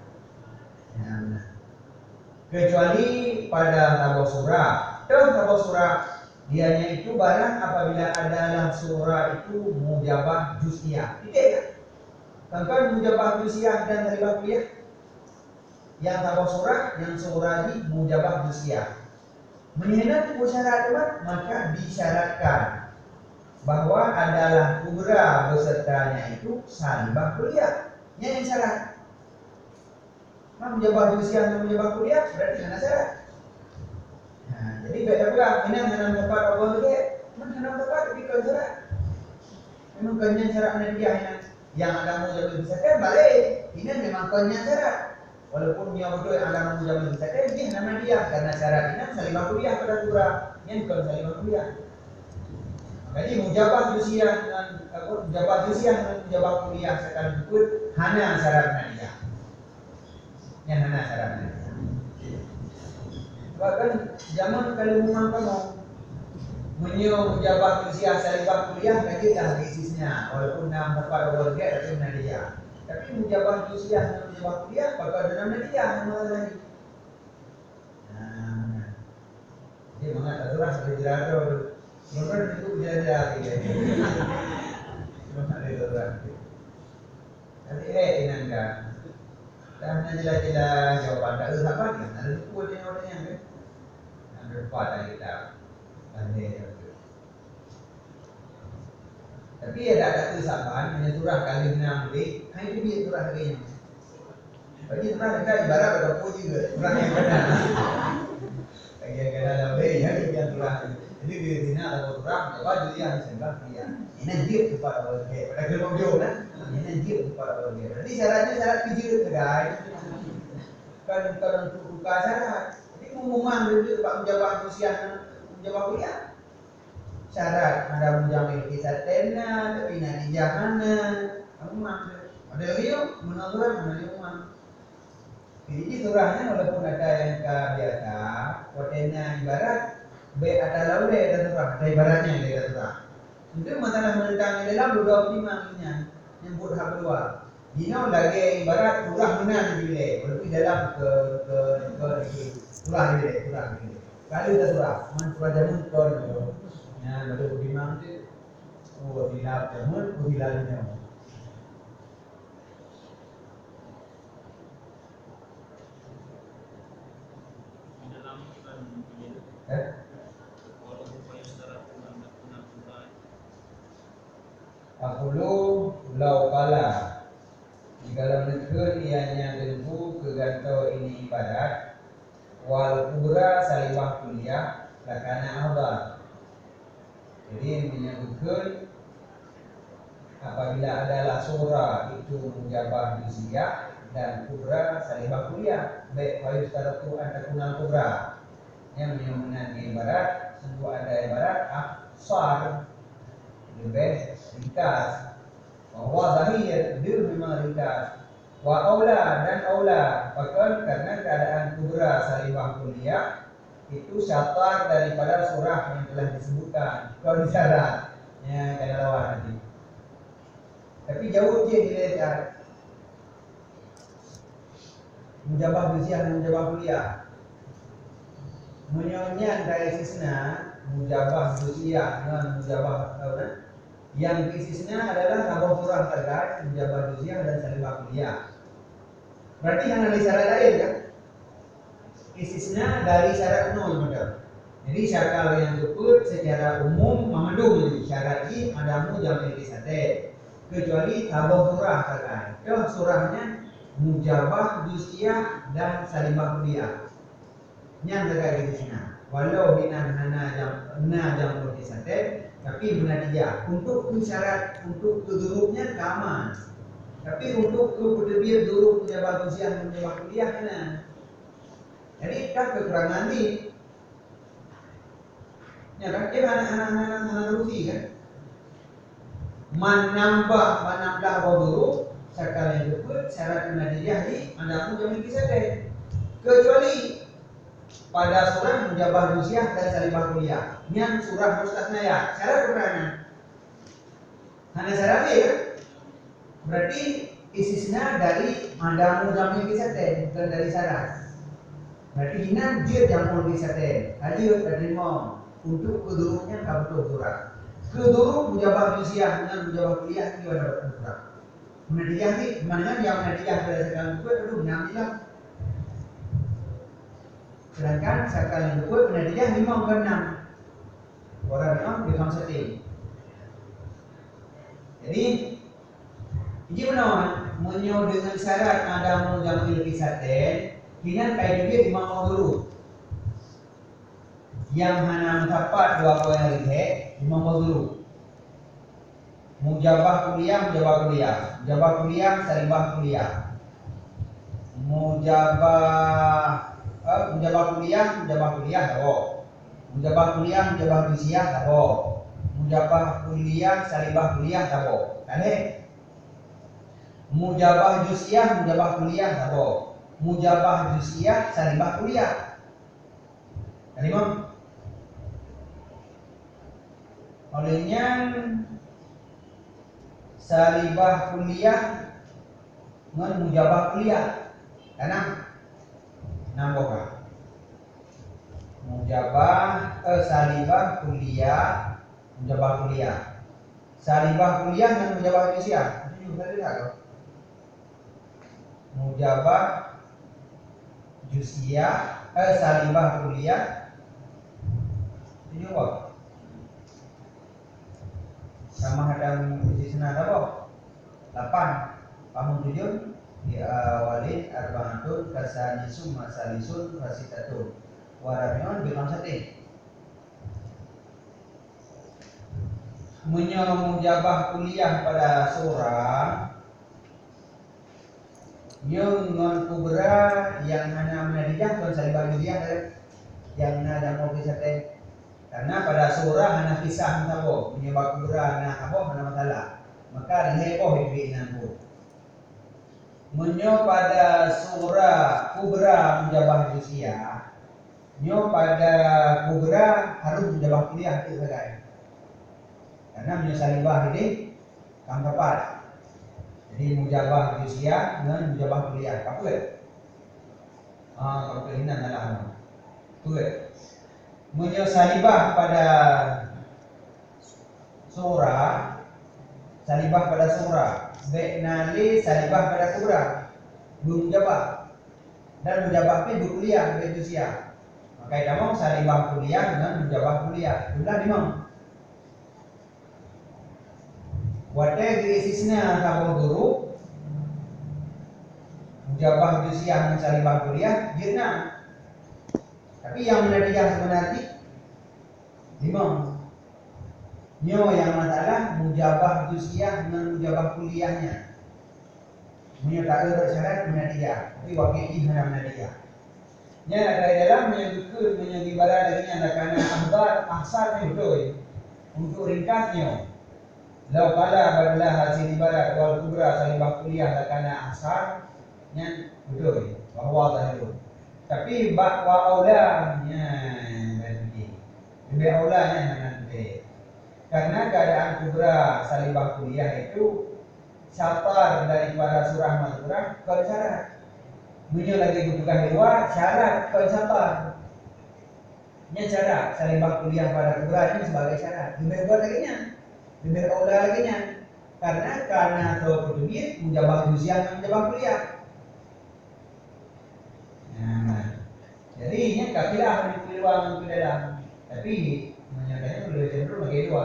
Kecuali pada tabah surah. Dalam tabah surah dianya itu barang apabila adalah surah itu mujabah juz'iyah. Tidak. Kan mujabah juz'iyah dan salibah kuliah. Yang tabah surah, yang surah di mujabah juz'iyah. Menyenat syarat maka disyaratkan bahwa adalah kubra besertanya itu salibah kuliah. Yang syarat. Mujabah juz'iyah dan mujabah kuliah berarti ada syarat. Nah, jadi beda pula. Ini yang menanam tempat apa lagi? Menanam tempat tapi kalau syarat. Memang kenyan syarat dia yang ada mujabah juz'iyah balik. Ini memang kenyan syarat. Walaupun dia betul yang ada mujabah juz'iyah dia nama dia karena syarat ini salibah kuliah pada kubra. Yang kalau salibah kuliah. Jadi mujabah juz'iyah dengan mujabah kuliah sekali pun hanya syaratnya dia. Yang hanya syaratnya. Bahkan zaman kalau memang kamu menyewa mujabah juz'iyah salibah kuliah lagi dah isisnya walaupun nama tempat awal dia tapi nama dia. Tapi mujabah juz'iyah dan mujabah kuliah bakal nama dia nama lagi. Nah, jadi mengat aturan seperti jerato. Mungkin itu jalan-jalan gitu. Cuma ada aturan. Nanti inangka. Dan jelas-jelas jawapan tak usah apa kan? Ada sepuluh orangnya kan? Ada empat kita. Tapi ada kesabaran hanya surah kali 6 lebih. Hanya itu dia surah lagi. Bagi surah kita ibarat ada puji juga. Surah yang benar. Kaya-kaya lebih ya dia surah. Jadi di sini ada surah apa dia sembah dia. Ini dia kepada Allah. Pada gelombang dia kan? Ini dia kepada Allah. Jadi syaratnya syarat pijit guys. Kan untuk buka syarat. Jadi pengumuman dulu Pak menjawab kuliah. Syarat ada menjamin kisah tena tapi nanti janganan kamu ada liu menurut jadi surahnya walaupun ada yang biasa kodenya ibarat ada lalu ada surah ada ibaratnya yang ada surah untuk masalah menentang yang dalam dua optimalnya yang buat hak kedua dino lagi ibarat surah benar dipilih walaupun dalam ke surah dipilih kalau ada surah surah jamun kon nah, baru bagaimana itu? Oh, hilal jamun, hilalnya. Akulu lau kala jika negeri ianya tentu kegantau ini ibadat wal kubra salibah kuliah lakana abad. Jadi menyebutkan apabila adalah surah itu menjabah juz'iyah dan kubra salibah kuliah. Baik kalau staratu antakunal kubra yang menyebutkan ibarat sebuah ada ibarat aksar lebih ringkas, bahwa zahir dia memang ringkas. Wa aula dan aula bahkan karena keadaan kubra salibah kuliah itu syatar daripada surah yang telah disebutkan kalau di syarat ya kena lawan nanti. Tapi jauh dia dilihat mujabah juziah dan mujabah kuliah. Menyonya dari sisna mujabah juziah dengan mujabah yang bisnisnya adalah sabah surah terkait mujabah juziah dan salibah kuliah. Berarti yang ada syarat lain kan? Istisna dari syarat nol betul. Jadi syarat yang disebut secara umum mengandung syarat ini adamu jamin kisate kecuali sabah surah terkait. Itu surahnya mujabah juziah dan salibah kuliah. Yang terkait di sini. Walau binan hana jam kisate tapi benar dia untuk syarat untuk tudurupnya keaman. Tapi untuk kedebir dulu mujabah juziah dan mujabah kuliah kena. Jadi kan kekurangan ini, ya kan? Dia anak-anak rugi kan? Menambah dulu sekali yang disebut syarat menadiyah ini anda pun jamin kisah deh. Kecuali pada surah mujabah juziah dan salibah kuliah, yang surah mustasnaya syarat kekurangan. Hanya syarat ini kan? Berarti istisna dari anda pun jamin kisah deh, bukan dari syarat. Berarti ini dia jamu disaten. Hadir terima untuk keduruknya kabutuh surah. Keduruk mujabah juziah dengan mujabah kuliah itu ada surah. Menadiyah ni mana yang menadiyah berdasarkan buku itu menambil. Sedangkan sekali buku menadiyah 5 ke 6. Orang bilang become setting. Jadi ini benar menyo dengan syarat ada menjamu disaten. Kini kayak dia dimau dulu. Yang hanya mendapat 2 poin lagi, dimau dulu. Mujabah kuliah, mujabah kuliah, salibah kuliah. Mujabah kuliah, tahu. Mujabah kuliah, mujabah juziah, tahu. Mujabah kuliah, salibah kuliah, tahu. Kali. Mujabah juziah, mujabah kuliah, tahu. Mujabah juziah salibah kuliah. Kalimah. Olehnya salibah kuliah dengan mujabah kuliah. Karena nambah. Mujabah salibah kuliah, mujabah kuliah. Salibah kuliah dan mujabah juziah. Itu juga tidak. Mujabah juziah salibah kuliah ini apa? Sama hadam istisna apa? 8 paham 7 di awalin arba'atun kasanisun masalisun fasitatun waramion bilang sate mujabah kuliah pada seorang yang non kubra yang hanya menadijah dan salibah juziah yang ada mau kisah karena pada surah hanya kisah nabo menyebab kubra na apa mana masalah maka lepo hidup bu menyo pada surah kubra mujabah juziah nyo pada kubra harus mujabah kuliah itu saja karena menyo salibah ini kam tepat. Jadi mujabah juziah dengan mujabah kuliah. Apa ya? Kalau ini adalah tu. Salibah pada surah, salibah pada surah. Beknali salibah pada surah. Belum mujabah. Dan mujabah itu kuliah dengan juziah. Maka kamu salibah kuliah dengan mujabah kuliah. Jumlah 5. Wadah diisisnya kamu guru mujabah juziah dan salibah kuliah dia 6. Tapi yang menadiyah sebenarnya 5. Nyo yang masalah mujabah juziah dengan mujabah kuliahnya. Punya tak ada syarat menadiah, tapi wakil ihna menadiah. Nya ada dalam menyebutkan ibarat lagi ada karena akbar asal betul. Untuk ringkasnya, lau kala adalah hasil ibarat wal kubra salibah kuliah ada karena asal nya betul bahwa tadi. Tapi wa aulanya lebih aulanya nanti. Karena keadaan kubra salibah kuliah itu syatar daripada surah mazkurah kalau syarat. Bunyi lagi bukan dua syarat kalau syatar. Nya syarat salibah kuliah pada kubra ini sebagai syarat. Lebih buat lagi nya. Lebih aula lagi nya. Karena so kutubit menjabah usia menjabah kuliah. Nah, jadi nya kafilah di luar di dalam. Tapi menyatakan lebih cenderung bagi dua.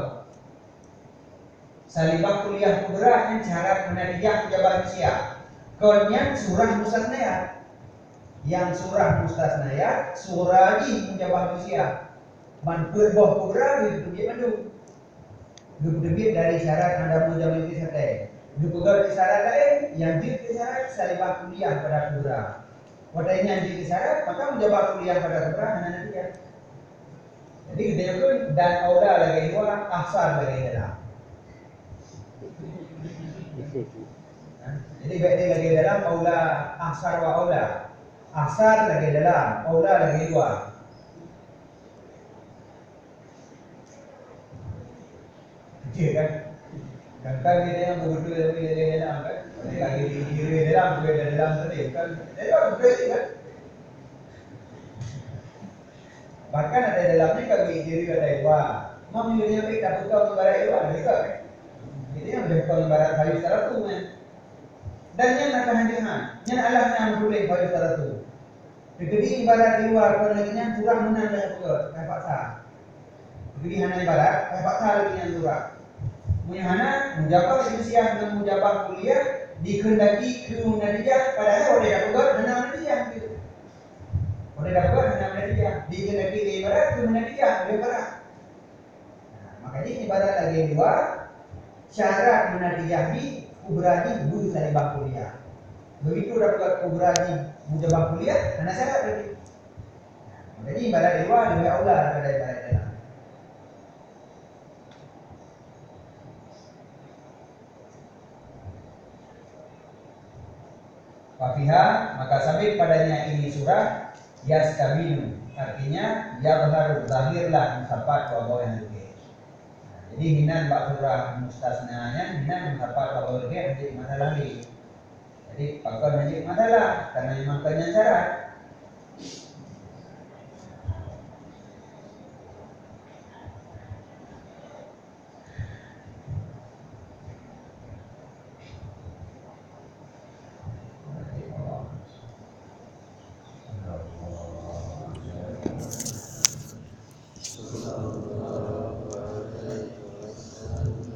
Salibah kuliah kubra yang syarat menadiyah menjabah usia. Konyan surah mustasnayat. Yang surah mustasnayat surah ini menjabah usia. Manpur boh kubra itu dia mandu. Debit dari syarat ada mujamil di sate. Dupugol di syarat lain yang di syarat salibah kuliah pada kubra. Wadahnya yang di syarat maka menjabah kuliah pada kubra hanya dia. Jadi kita itu dan aula lagi dua asar lagi dalam. Jadi baik dia lagi dalam aula asar wa aula. Asar lagi dalam, aula lagi dua. Kecil kan? Kan kita yang begitu dari dalam kan? Lagi di dalam, dari dalam tadi kan? Jadi orang berarti kan? Bahkan ada dalamnya kami diri ada dua. Mami dia baik tak buka ibarat dua, juga kan? Jadi yang berkau ibarat kali secara tu kan? Dan yang nak handihan, yang Allah yang boleh kali secara tu. Jadi ibarat di luar kalau lagi yang surah menang dah buka, kayak paksa. Jadi hanya ibarat, kayak paksa lagi yang surah. Munyahana mujabah usia dengan mujabah kuliah dikehendaki ke munadiyah padahal oleh dapat hanya munadiyah gitu. Oleh dapat hanya munadiyah dikehendaki ke ibarat ke munadiyah oleh barat. Nah, makanya ibarat lagi dua syarat munadiyah di kubrani bulu salibah kuliah. Begitu dapat kubrani mujabah kuliah hanya syarat berarti. Nah, jadi ibarat dua lebih aula daripada ibarat dalam. Wafiha maka sabit padanya ini surah yastabinu artinya ya baru zahirlah mendapat bahwa yang lebih. Jadi hinan bak surah mustasnanya hinan mendapat bahwa lebih menjadi masalah lagi. Jadi pakar menjadi masalah karena memang syarat.